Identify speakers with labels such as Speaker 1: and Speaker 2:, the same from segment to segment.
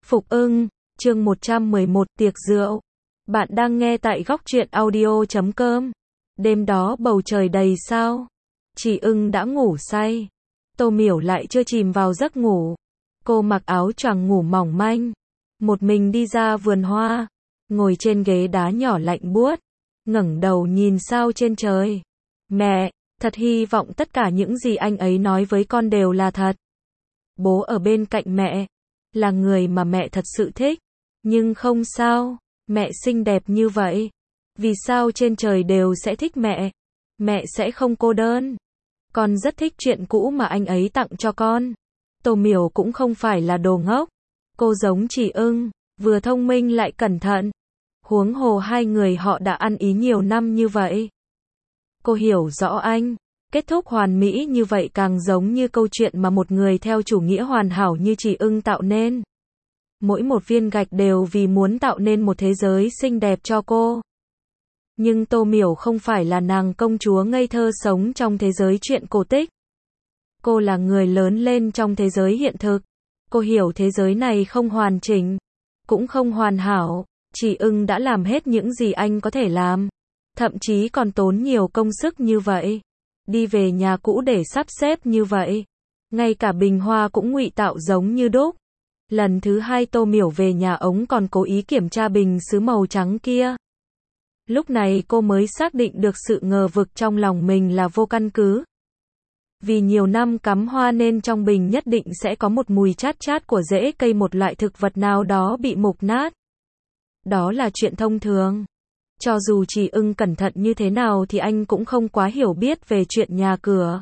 Speaker 1: Phục ưng, chương 111 tiệc rượu. Bạn đang nghe tại góc truyện audio.com. Đêm đó bầu trời đầy sao. Chị ưng đã ngủ say. Tô Miểu lại chưa chìm vào giấc ngủ. Cô mặc áo choàng ngủ mỏng manh. Một mình đi ra vườn hoa. Ngồi trên ghế đá nhỏ lạnh buốt. Ngẩng đầu nhìn sao trên trời. Mẹ, thật hy vọng tất cả những gì anh ấy nói với con đều là thật. Bố ở bên cạnh mẹ. Là người mà mẹ thật sự thích. Nhưng không sao, mẹ xinh đẹp như vậy. Vì sao trên trời đều sẽ thích mẹ? Mẹ sẽ không cô đơn. Con rất thích chuyện cũ mà anh ấy tặng cho con. Tô Miểu cũng không phải là đồ ngốc. Cô giống chị ưng, vừa thông minh lại cẩn thận. Huống hồ hai người họ đã ăn ý nhiều năm như vậy. Cô hiểu rõ anh. Kết thúc hoàn mỹ như vậy càng giống như câu chuyện mà một người theo chủ nghĩa hoàn hảo như chị ưng tạo nên. Mỗi một viên gạch đều vì muốn tạo nên một thế giới xinh đẹp cho cô. Nhưng Tô Miểu không phải là nàng công chúa ngây thơ sống trong thế giới truyện cổ tích. Cô là người lớn lên trong thế giới hiện thực. Cô hiểu thế giới này không hoàn chỉnh, cũng không hoàn hảo. Chị ưng đã làm hết những gì anh có thể làm. Thậm chí còn tốn nhiều công sức như vậy. Đi về nhà cũ để sắp xếp như vậy. Ngay cả bình hoa cũng ngụy tạo giống như đúc. Lần thứ hai Tô Miểu về nhà ống còn cố ý kiểm tra bình sứ màu trắng kia. Lúc này cô mới xác định được sự ngờ vực trong lòng mình là vô căn cứ. Vì nhiều năm cắm hoa nên trong bình nhất định sẽ có một mùi chát chát của rễ cây một loại thực vật nào đó bị mục nát. Đó là chuyện thông thường. Cho dù chị ưng cẩn thận như thế nào thì anh cũng không quá hiểu biết về chuyện nhà cửa.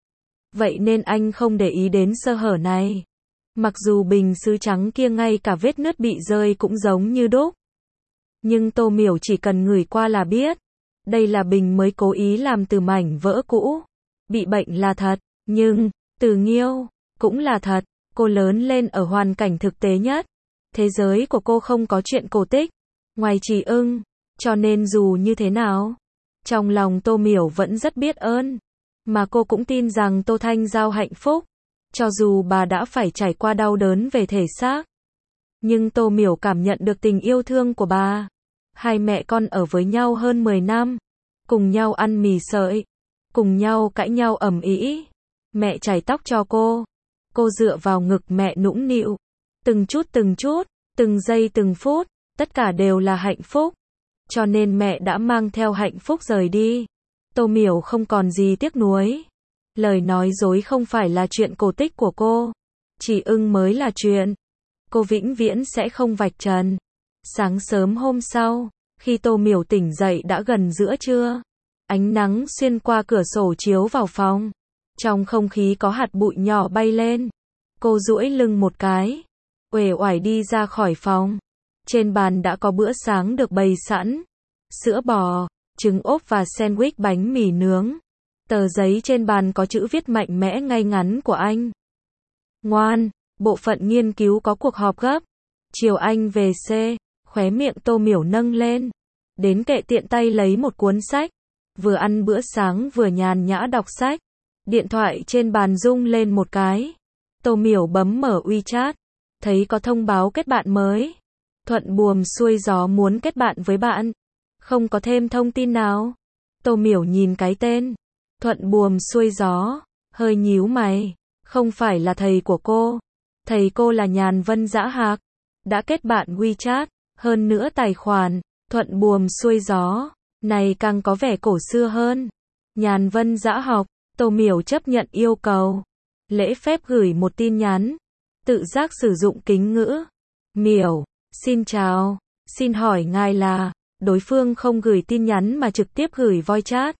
Speaker 1: Vậy nên anh không để ý đến sơ hở này. Mặc dù bình sứ trắng kia ngay cả vết nứt bị rơi cũng giống như đúc. Nhưng Tô Miểu chỉ cần ngửi qua là biết. Đây là bình mới cố ý làm từ mảnh vỡ cũ. Bị bệnh là thật, nhưng, từ nghiêu, cũng là thật. Cô lớn lên ở hoàn cảnh thực tế nhất. Thế giới của cô không có chuyện cổ tích. Ngoài chị ưng. Cho nên dù như thế nào, trong lòng Tô Miểu vẫn rất biết ơn. Mà cô cũng tin rằng Tô Thanh Giao hạnh phúc. Cho dù bà đã phải trải qua đau đớn về thể xác. Nhưng Tô Miểu cảm nhận được tình yêu thương của bà. Hai mẹ con ở với nhau hơn 10 năm. Cùng nhau ăn mì sợi. Cùng nhau cãi nhau ầm ĩ. Mẹ chải tóc cho cô. Cô dựa vào ngực mẹ nũng nịu. Từng chút, từng giây từng phút. Tất cả đều là hạnh phúc. Cho nên mẹ đã mang theo hạnh phúc rời đi. Tô Miểu không còn gì tiếc nuối. Lời nói dối không phải là chuyện cổ tích của cô. Chị ưng mới là chuyện. Cô vĩnh viễn sẽ không vạch trần. Sáng sớm hôm sau, khi Tô Miểu tỉnh dậy đã gần giữa trưa. Ánh nắng xuyên qua cửa sổ chiếu vào phòng. Trong không khí có hạt bụi nhỏ bay lên. Cô duỗi lưng một cái. Uể oải đi ra khỏi phòng. Trên bàn đã có bữa sáng được bày sẵn. Sữa bò, trứng ốp và sandwich bánh mì nướng. Tờ giấy trên bàn có chữ viết mạnh mẽ ngay ngắn của anh. Ngoan, bộ phận nghiên cứu có cuộc họp gấp. Chiều anh về C, khóe miệng Tô Miểu nâng lên. Đến kệ tiện tay lấy một cuốn sách. Vừa ăn bữa sáng vừa nhàn nhã đọc sách. Điện thoại trên bàn rung lên một cái. Tô Miểu bấm mở WeChat. Thấy có thông báo kết bạn mới. Thuận buồm xuôi gió muốn kết bạn với bạn. Không có thêm thông tin nào. Tô Miểu nhìn cái tên. Thuận buồm xuôi gió. Hơi nhíu mày. Không phải là thầy của cô. Thầy cô là Nhàn Vân Dã Hạc. Đã kết bạn WeChat. Hơn nữa tài khoản. Thuận buồm xuôi gió. Này càng có vẻ cổ xưa hơn. Nhàn Vân Dã Học. Tô Miểu chấp nhận yêu cầu. Lễ phép gửi một tin nhắn. Tự giác sử dụng kính ngữ. Miểu. Xin chào. Xin hỏi ngài là. Đối phương không gửi tin nhắn mà trực tiếp gửi voice chat.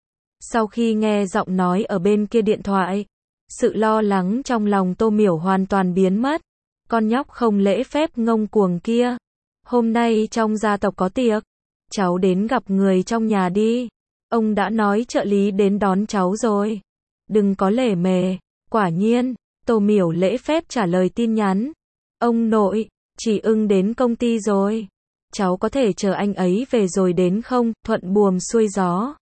Speaker 1: Sau khi nghe giọng nói ở bên kia điện thoại, sự lo lắng trong lòng Tô Miểu hoàn toàn biến mất. Con nhóc không lễ phép ngông cuồng kia. Hôm nay trong gia tộc có tiệc. Cháu đến gặp người trong nhà đi. Ông đã nói trợ lý đến đón cháu rồi. Đừng có lề mề. Quả nhiên, Tô Miểu lễ phép trả lời tin nhắn. Ông nội, chị ưng đến công ty rồi. Cháu có thể chờ anh ấy về rồi đến không? Thuận buồm xuôi gió.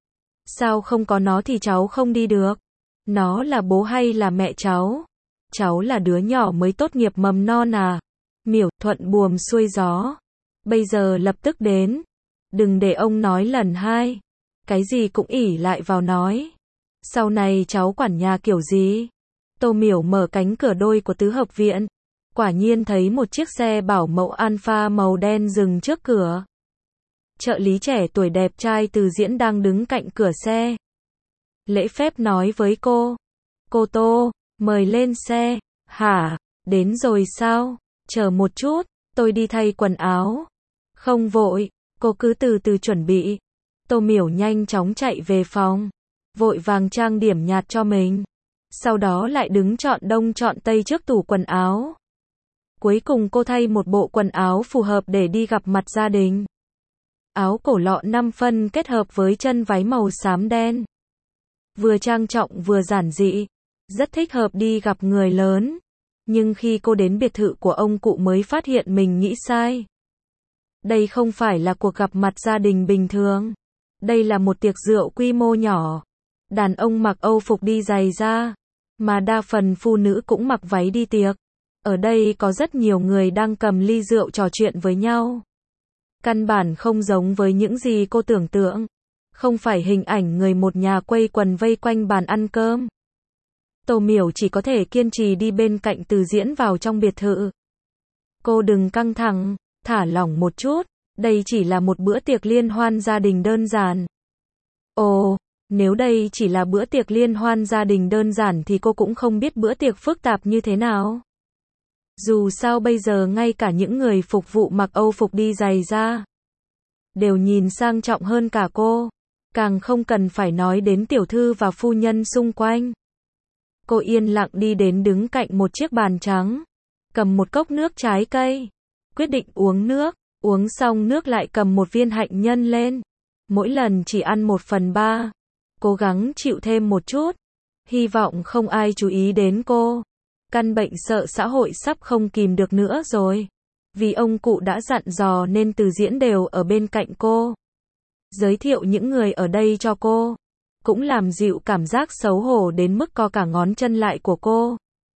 Speaker 1: Sao không có nó thì cháu không đi được? Nó là bố hay là mẹ cháu? Cháu là đứa nhỏ mới tốt nghiệp mầm non à? Miểu, thuận buồm xuôi gió. Bây giờ lập tức đến. Đừng để ông nói lần hai. Cái gì cũng ỷ lại vào nói. Sau này cháu quản nhà kiểu gì? Tô Miểu mở cánh cửa đôi của tứ hợp viện. Quả nhiên thấy một chiếc xe bảo mẫu Alpha màu đen dừng trước cửa. Trợ lý trẻ tuổi đẹp trai Từ Diễn đang đứng cạnh cửa xe. Lễ phép nói với cô. Cô Tô, mời lên xe. Hả, đến rồi sao? Chờ một chút, tôi đi thay quần áo. Không vội, cô cứ từ từ chuẩn bị. Tô Miểu nhanh chóng chạy về phòng. Vội vàng trang điểm nhạt cho mình. Sau đó lại đứng chọn đông chọn tây trước tủ quần áo. Cuối cùng cô thay một bộ quần áo phù hợp để đi gặp mặt gia đình. Áo cổ lọ 5 phân kết hợp với chân váy màu xám đen. Vừa trang trọng vừa giản dị. Rất thích hợp đi gặp người lớn. Nhưng khi cô đến biệt thự của ông cụ mới phát hiện mình nghĩ sai. Đây không phải là cuộc gặp mặt gia đình bình thường. Đây là một tiệc rượu quy mô nhỏ. Đàn ông mặc Âu phục đi giày da. Mà đa phần phụ nữ cũng mặc váy đi tiệc. Ở đây có rất nhiều người đang cầm ly rượu trò chuyện với nhau. Căn bản không giống với những gì cô tưởng tượng. Không phải hình ảnh người một nhà quây quần vây quanh bàn ăn cơm. Tô Miểu chỉ có thể kiên trì đi bên cạnh Từ Diễn vào trong biệt thự. Cô đừng căng thẳng, thả lỏng một chút. Đây chỉ là một bữa tiệc liên hoan gia đình đơn giản. Ồ, nếu đây chỉ là bữa tiệc liên hoan gia đình đơn giản thì cô cũng không biết bữa tiệc phức tạp như thế nào. Dù sao bây giờ ngay cả những người phục vụ mặc Âu phục đi giày da đều nhìn sang trọng hơn cả cô. Càng không cần phải nói đến tiểu thư và phu nhân xung quanh. Cô yên lặng đi đến đứng cạnh một chiếc bàn trắng. Cầm một cốc nước trái cây. Quyết định uống nước. Uống xong nước lại cầm một viên hạnh nhân lên. Mỗi lần chỉ ăn 1/3. Cố gắng chịu thêm một chút. Hy vọng không ai chú ý đến cô. Căn bệnh sợ xã hội sắp không kìm được nữa rồi. Vì ông cụ đã dặn dò nên Từ Diễn đều ở bên cạnh cô. Giới thiệu những người ở đây cho cô. Cũng làm dịu cảm giác xấu hổ đến mức co cả ngón chân lại của cô.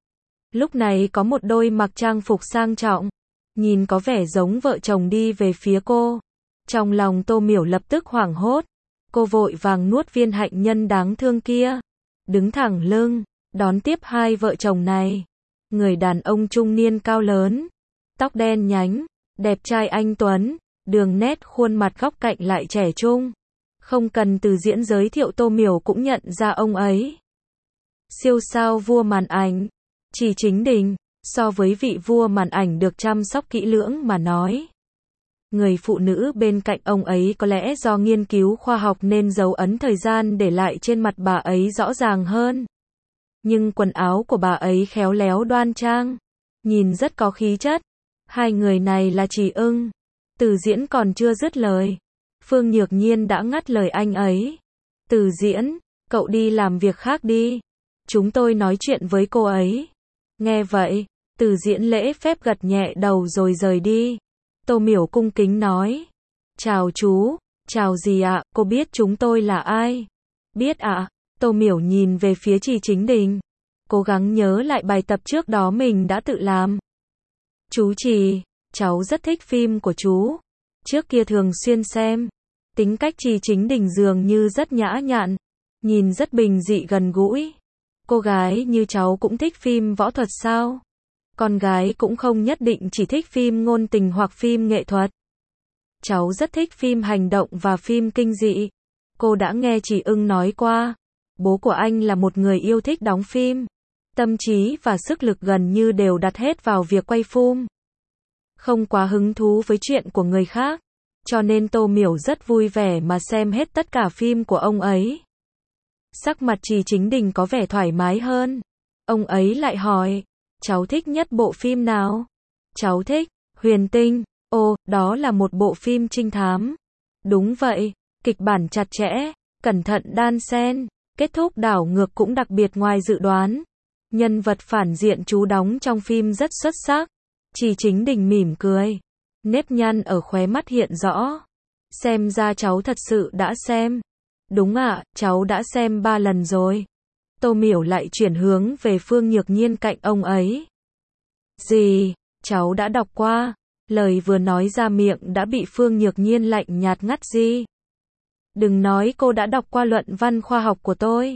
Speaker 1: Lúc này có một đôi mặc trang phục sang trọng. Nhìn có vẻ giống vợ chồng đi về phía cô. Trong lòng Tô Miểu lập tức hoảng hốt. Cô vội vàng nuốt viên hạnh nhân đáng thương kia. Đứng thẳng lưng, đón tiếp hai vợ chồng này. Người đàn ông trung niên cao lớn. Tóc đen nhánh, đẹp trai anh tuấn. Đường nét khuôn mặt góc cạnh lại trẻ trung. Không cần Từ Diễn giới thiệu Tô Miểu cũng nhận ra ông ấy. Siêu sao vua màn ảnh. Chỉ Chính Đình. So với vị vua màn ảnh được chăm sóc kỹ lưỡng mà nói. Người phụ nữ bên cạnh ông ấy có lẽ do nghiên cứu khoa học nên dấu ấn thời gian để lại trên mặt bà ấy rõ ràng hơn. Nhưng quần áo của bà ấy khéo léo đoan trang. Nhìn rất có khí chất. Hai người này là Trì Ưng. Từ Diễn còn chưa dứt lời. Phương Nhược Nhiên đã ngắt lời anh ấy. Từ Diễn, cậu đi làm việc khác đi. Chúng tôi nói chuyện với cô ấy. Nghe vậy, Từ Diễn lễ phép gật nhẹ đầu rồi rời đi. Tô Miểu cung kính nói. Chào chú. Chào gì ạ, cô biết chúng tôi là ai? Biết ạ. Tô Miểu nhìn về phía Trì Chính Đình. Cố gắng nhớ lại bài tập trước đó mình đã tự làm. Chú Trì, cháu rất thích phim của chú. Trước kia thường xuyên xem. Tính cách Trì Chính Đình dường như rất nhã nhặn. Nhìn rất bình dị gần gũi. Cô gái như cháu cũng thích phim võ thuật sao? Con gái cũng không nhất định chỉ thích phim ngôn tình hoặc phim nghệ thuật. Cháu rất thích phim hành động và phim kinh dị. Cô đã nghe Trì Ưng nói qua. Bố của anh là một người yêu thích đóng phim. Tâm trí và sức lực gần như đều đặt hết vào việc quay phim. Không quá hứng thú với chuyện của người khác. Cho nên Tô Miểu rất vui vẻ mà xem hết tất cả phim của ông ấy. Sắc mặt Trì Chính Đình có vẻ thoải mái hơn. Ông ấy lại hỏi. Cháu thích nhất bộ phim nào? Cháu thích Huyền Tinh. Ồ, đó là một bộ phim trinh thám. Đúng vậy, kịch bản chặt chẽ, cẩn thận đan xen, kết thúc đảo ngược cũng đặc biệt ngoài dự đoán. Nhân vật phản diện chú đóng trong phim rất xuất sắc. Trì Chính Đình mỉm cười. Nếp nhăn ở khóe mắt hiện rõ. Xem ra cháu thật sự đã xem. Đúng ạ, cháu đã xem 3 lần rồi. Tô Miểu lại chuyển hướng về Phương Nhược Nhiên cạnh ông ấy. Gì? cháu đã đọc qua. Lời vừa nói ra miệng đã bị Phương Nhược Nhiên lạnh nhạt ngắt di. Đừng nói cô đã đọc qua luận văn khoa học của tôi.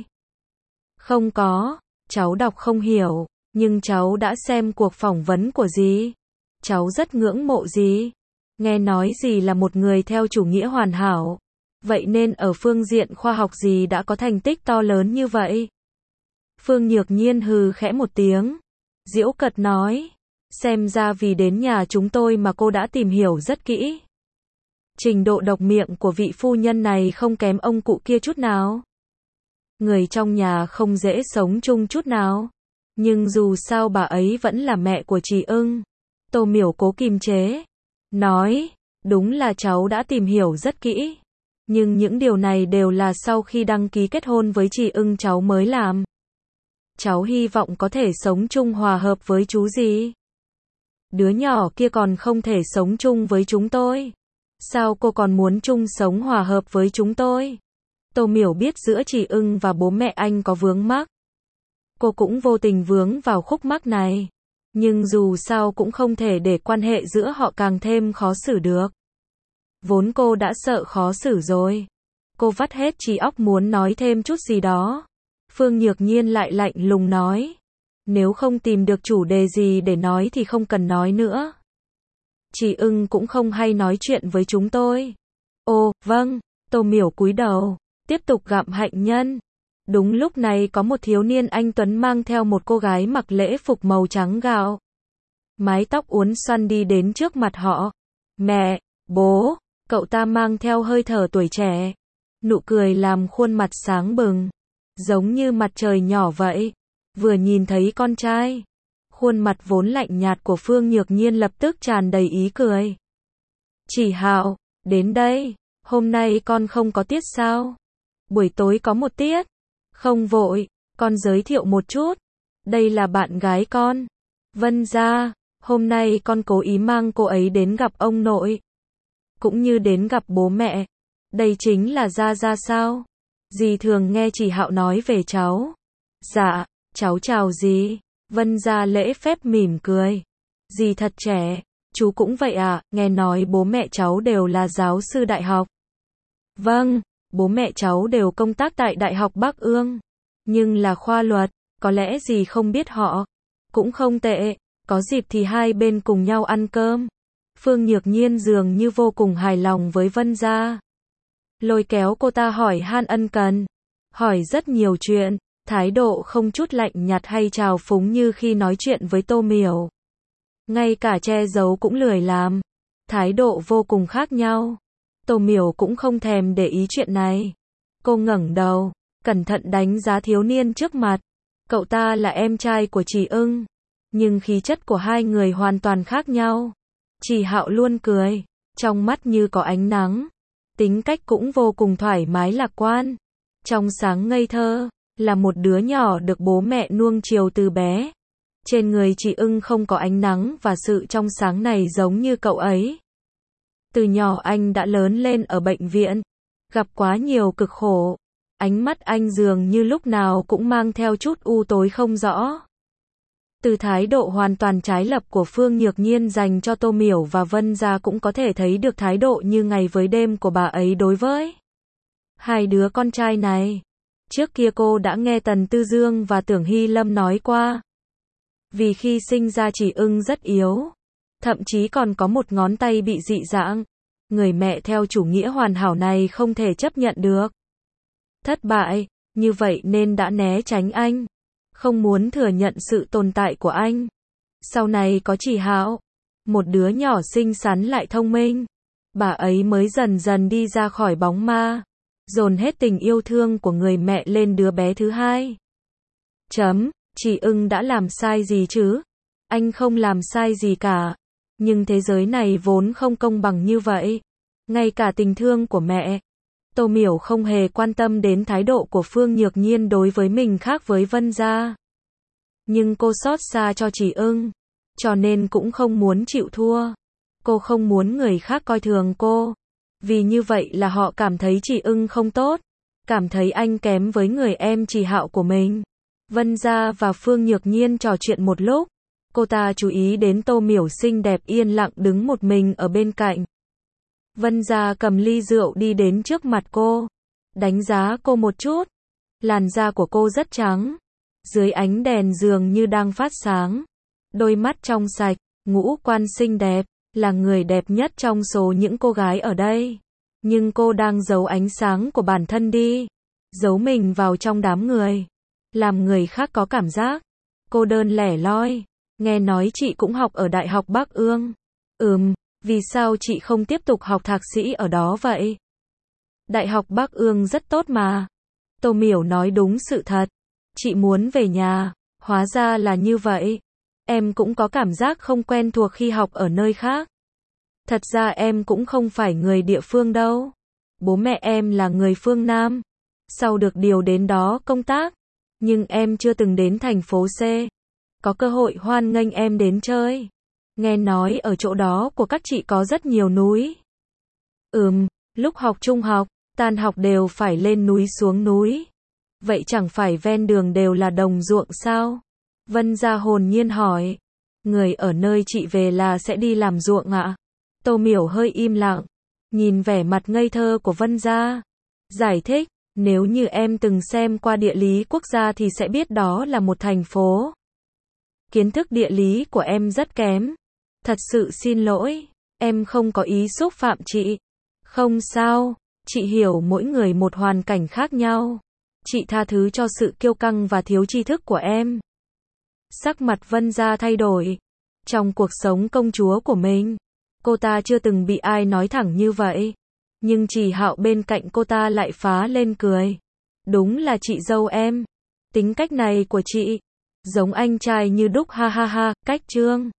Speaker 1: Không có, cháu đọc không hiểu, nhưng cháu đã xem cuộc phỏng vấn của dì. Cháu rất ngưỡng mộ dì. Nghe nói dì là một người theo chủ nghĩa hoàn hảo. Vậy nên ở phương diện khoa học dì đã có thành tích to lớn như vậy. Phương Nhược Nhiên hừ khẽ một tiếng. Giễu cợt nói. Xem ra vì đến nhà chúng tôi mà cô đã tìm hiểu rất kỹ. Trình độ độc miệng của vị phu nhân này không kém ông cụ kia chút nào. Người trong nhà không dễ sống chung chút nào. Nhưng dù sao bà ấy vẫn là mẹ của Trì Ưng. Tô Miểu cố kiềm chế. Nói, đúng là cháu đã tìm hiểu rất kỹ. Nhưng những điều này đều là sau khi đăng ký kết hôn với Trì Ưng cháu mới làm. Cháu hy vọng có thể sống chung hòa hợp với chú dì. Đứa nhỏ kia còn không thể sống chung với chúng tôi. Sao cô còn muốn chung sống hòa hợp với chúng tôi? Tô Miểu biết giữa Trì Ưng và bố mẹ anh có vướng mắc. Cô cũng vô tình vướng vào khúc mắc này. Nhưng dù sao cũng không thể để quan hệ giữa họ càng thêm khó xử được. Vốn cô đã sợ khó xử rồi. Cô vắt hết trí óc muốn nói thêm chút gì đó. Phương Nhược Nhiên lại lạnh lùng nói. Nếu không tìm được chủ đề gì để nói thì không cần nói nữa. Trì Ưng cũng không hay nói chuyện với chúng tôi. Ồ, vâng, Tô Miểu cúi đầu, tiếp tục gặm hạnh nhân. Đúng lúc này có một thiếu niên anh tuấn mang theo một cô gái mặc lễ phục màu trắng gạo. Mái tóc uốn xoăn đi đến trước mặt họ. Mẹ, bố, cậu ta mang theo hơi thở tuổi trẻ. Nụ cười làm khuôn mặt sáng bừng. Giống như mặt trời nhỏ vậy. Vừa nhìn thấy con trai. Khuôn mặt vốn lạnh nhạt của Phương Nhược Nhiên lập tức tràn đầy ý cười. Chỉ Hạo, đến đây. Hôm nay con không có tiết sao? Buổi tối có một tiết. Không vội, con giới thiệu một chút. Đây là bạn gái con. Vân Gia, hôm nay con cố ý mang cô ấy đến gặp ông nội. Cũng như đến gặp bố mẹ. Đây chính là Gia Gia sao? Dì thường nghe Chỉ Hạo nói về cháu. Dạ, cháu chào dì. Vân Gia lễ phép mỉm cười. Dì thật trẻ, chú cũng vậy à, nghe nói bố mẹ cháu đều là giáo sư đại học. Vâng, bố mẹ cháu đều công tác tại Đại học Bắc Ương. Nhưng là khoa luật, có lẽ dì không biết họ. Cũng không tệ, có dịp thì hai bên cùng nhau ăn cơm. Phương Nhược Nhiên dường như vô cùng hài lòng với Vân Gia. Lôi kéo cô ta hỏi han ân cần. Hỏi rất nhiều chuyện. Thái độ không chút lạnh nhạt hay trào phúng như khi nói chuyện với Tô Miểu. Ngay cả che giấu cũng lười làm. Thái độ vô cùng khác nhau. Tô Miểu cũng không thèm để ý chuyện này. Cô ngẩng đầu, cẩn thận đánh giá thiếu niên trước mặt. Cậu ta là em trai của Trì Ưng. Nhưng khí chất của hai người hoàn toàn khác nhau. Trì Hạo luôn cười, trong mắt như có ánh nắng. Tính cách cũng vô cùng thoải mái lạc quan. Trong sáng ngây thơ. Là một đứa nhỏ được bố mẹ nuông chiều từ bé. Trên người Trì Ưng không có ánh nắng và sự trong sáng này giống như cậu ấy. Từ nhỏ anh đã lớn lên ở bệnh viện. Gặp quá nhiều cực khổ. Ánh mắt anh dường như lúc nào cũng mang theo chút u tối không rõ. Từ thái độ hoàn toàn trái lập của Phương Nhược Nhiên dành cho Tô Miểu và Vân Gia cũng có thể thấy được thái độ như ngày với đêm của bà ấy đối với hai đứa con trai này. Trước kia cô đã nghe Tần Tư Dương và Tưởng Hy Lâm nói qua. Vì khi sinh ra Trì Ưng rất yếu. Thậm chí còn có một ngón tay bị dị dạng. Người mẹ theo chủ nghĩa hoàn hảo này không thể chấp nhận được. Thất bại, như vậy nên đã né tránh anh. Không muốn thừa nhận sự tồn tại của anh. Sau này có Trì Hạo. Một đứa nhỏ xinh xắn lại thông minh. Bà ấy mới dần dần đi ra khỏi bóng ma. Dồn hết tình yêu thương của người mẹ lên đứa bé thứ hai. Trì Ưng đã làm sai gì chứ? Anh không làm sai gì cả. Nhưng thế giới này vốn không công bằng như vậy. Ngay cả tình thương của mẹ. Tô Miểu không hề quan tâm đến thái độ của Phương Nhược Nhiên đối với mình khác với Vân Gia. Nhưng cô xót xa cho Trì Ưng. Cho nên cũng không muốn chịu thua. Cô không muốn người khác coi thường cô. Vì như vậy là họ cảm thấy Trì Ưng không tốt. Cảm thấy anh kém với người em Trì Hạo của mình. Vân Gia và Phương Nhược Nhiên trò chuyện một lúc. Cô ta chú ý đến Tô Miểu xinh đẹp yên lặng đứng một mình ở bên cạnh. Vân Gia cầm ly rượu đi đến trước mặt cô, đánh giá cô một chút. Làn da của cô rất trắng, dưới ánh đèn dường như đang phát sáng. Đôi mắt trong sạch, ngũ quan xinh đẹp, là người đẹp nhất trong số những cô gái ở đây. Nhưng cô đang giấu ánh sáng của bản thân đi, giấu mình vào trong đám người, làm người khác có cảm giác cô đơn lẻ loi. Nghe nói chị cũng học ở Đại học Bắc Ương. Vì sao chị không tiếp tục học thạc sĩ ở đó vậy? Đại học Bắc Ương rất tốt mà. Tô Miểu nói đúng sự thật. Chị muốn về nhà. Hóa ra là như vậy. Em cũng có cảm giác không quen thuộc khi học ở nơi khác. Thật ra em cũng không phải người địa phương đâu. Bố mẹ em là người phương Nam. Sau được điều đến đó công tác. Nhưng em chưa từng đến thành phố C. Có cơ hội hoan nghênh em đến chơi. Nghe nói ở chỗ đó của các chị có rất nhiều núi. Lúc học trung học, tan học đều phải lên núi xuống núi. Vậy chẳng phải ven đường đều là đồng ruộng sao? Vân Gia hồn nhiên hỏi. Người ở nơi chị về là sẽ đi làm ruộng ạ? Tô Miểu hơi im lặng, nhìn vẻ mặt ngây thơ của Vân Gia. Giải thích, nếu như em từng xem qua địa lý quốc gia thì sẽ biết đó là một thành phố. Kiến thức địa lý của em rất kém. Thật sự xin lỗi, em không có ý xúc phạm chị. Không sao, chị hiểu mỗi người một hoàn cảnh khác nhau. Chị tha thứ cho sự kiêu căng và thiếu tri thức của em. Sắc mặt Vân Gia thay đổi. Trong cuộc sống công chúa của mình, cô ta chưa từng bị ai nói thẳng như vậy. Nhưng Trì Hạo bên cạnh cô ta lại phá lên cười. Đúng là chị dâu em. Tính cách này của chị giống anh trai như đúc, ha ha ha. Cách Trương